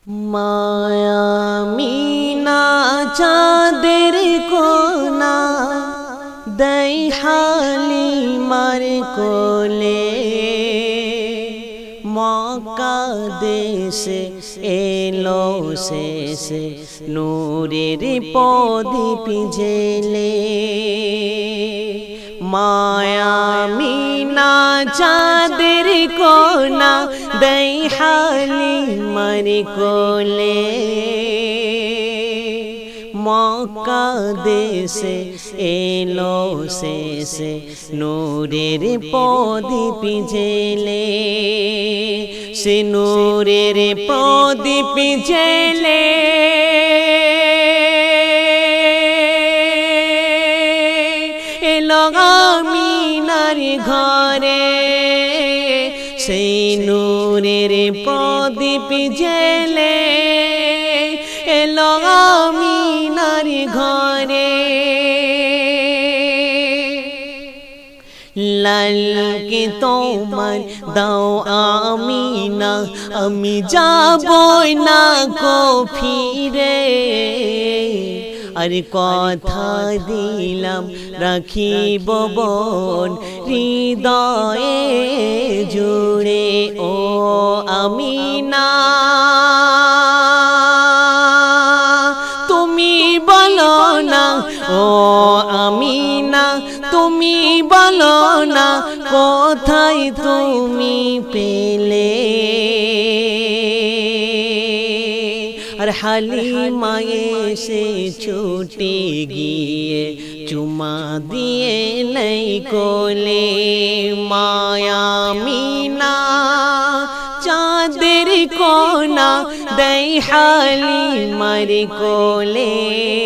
মায়া মিনা চাঁদের কোনা দেই হালিমার কোলে মক্কা দেশে এলো শেষে নূরের প্রদীপ জেলে। মায়া মিনা চাঁদের কোনা দেই হালিমার কোলে মক্কা দেশে এলো শেষে নূরের প্রদীপ জেলে। সে নূরের প্রদীপ জেলে এলো আমিনার ঘরে। সেই নূরের প্রদীপ জেলে এলো আমিনার ঘরে। লালকে তোমার দাও আমিনা আমি যাব না কো ফিরে। আর কথা দিলাম রাখিব বোন হৃদয়ে জুড়ে। ও আমিনা তুমি বলো না, ও আমিনা তুমি বলো না কোথায় তুমি পেলে। আর হালিমা এসে ছুটে গিয়ে চুমা দিয়ে নেই কোলে। মায়া মিনা চাঁদের কোনা দেই হালিমার কোলে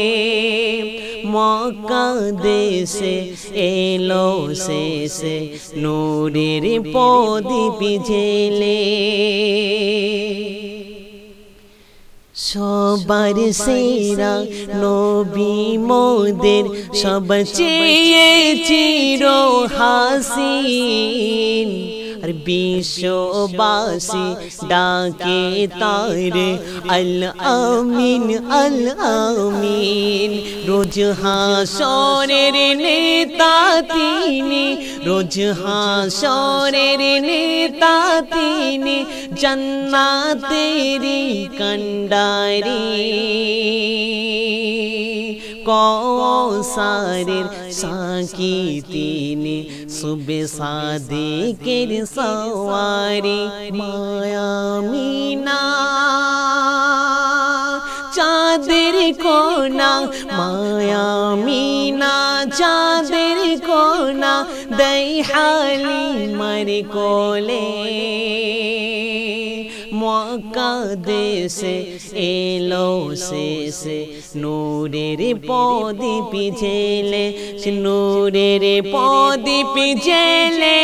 মক্কা দেশে এলো শেষে নূরের প্রদীপ জেলে। সবার সেরা নবী মোদের সবচেয়ে চির হাসিন। আর বিশ্ববাসী ডাকে তারে আল আমিন আল আমিন। রোজ হাসরের নেতা তিনি, রোজ হাসরের নেতা তিনি, জান্নাতেরি কান্ডারি। কওসারের সাকি তিনি, সুবে সাদিকের সওয়ারি। মায়া মিনা চাঁদের কোনা, মায়া মিনা চাঁদের কোনা দেই হালিমার কোলে মক্কা দেশে এলো শেষে নূরের প্রদীপ জেলে। নূরের প্রদীপ জেলে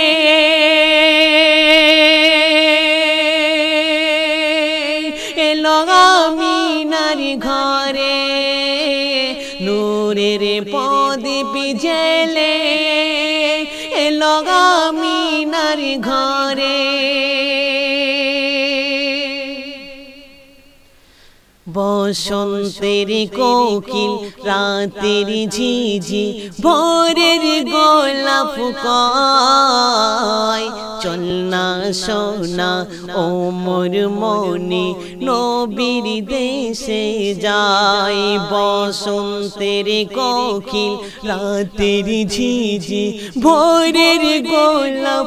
এলো আমিনার ঘরে। নূরের প্রদীপ জেলে এলো আমিনার ঘরে। বসন্তের কোকিল রাতের ঝিঝি ভোরের গোলাপ কয়। চল না সোনা ও মোর মনি নবীর দেশে যাই। বসন্তের কোকিল রাতের ঝিঝি ভোরের গোলাপ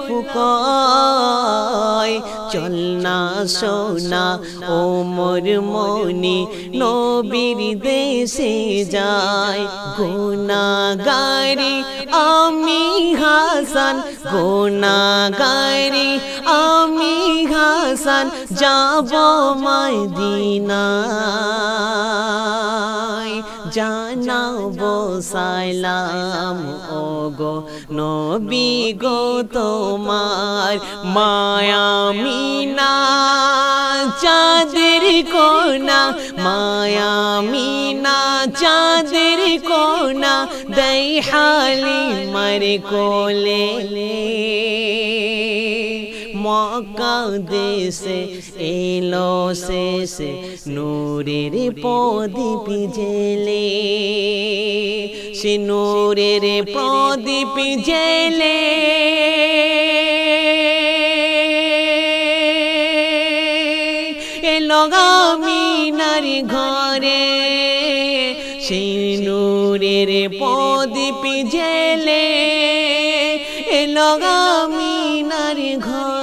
কয়। চল না সোনা ও মোর মনি নবীর দেশে যাই। গুনাহগারি আমি হাসান, গুনাহগারি আমি হাসান যাব মদিনায়। জানাবো সালাম ওগো নবী গো তোমার। মায়া মিনা চাঁদের কোনা, মায়া মিনা চাঁদের কোনা দেই হালিমার কোলে মক্কা দেশে এলো শেষে নূরের প্রদীপ জেলে সে নূরের প্রদীপ জেলে এলো আমিনার ঘরে সেই নূরের প্রদীপ জেলে এলো আমিনার ঘরে